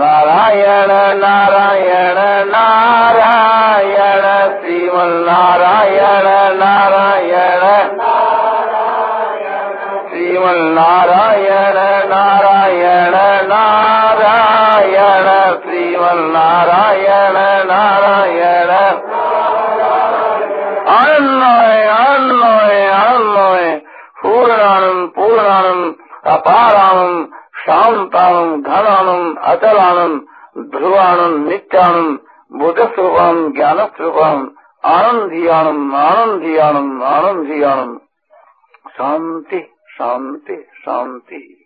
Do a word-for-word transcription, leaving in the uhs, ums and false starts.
Narayan Narayan Narayan Sriman Narayana Narayan Sriman Narayana Narayan Narayan Sriman Narayana Narayan Anvay Anvay Anvay Purnanand Purnanand अपारानंद Shantanand Ghananand Achalananda Dhruvanand Nityanand बुद्धस्वरूपानंद ज्ञानस्वरूपानंद Anandi Anand Anandi Anand Anandi Anand Shanti Shanti Shanti.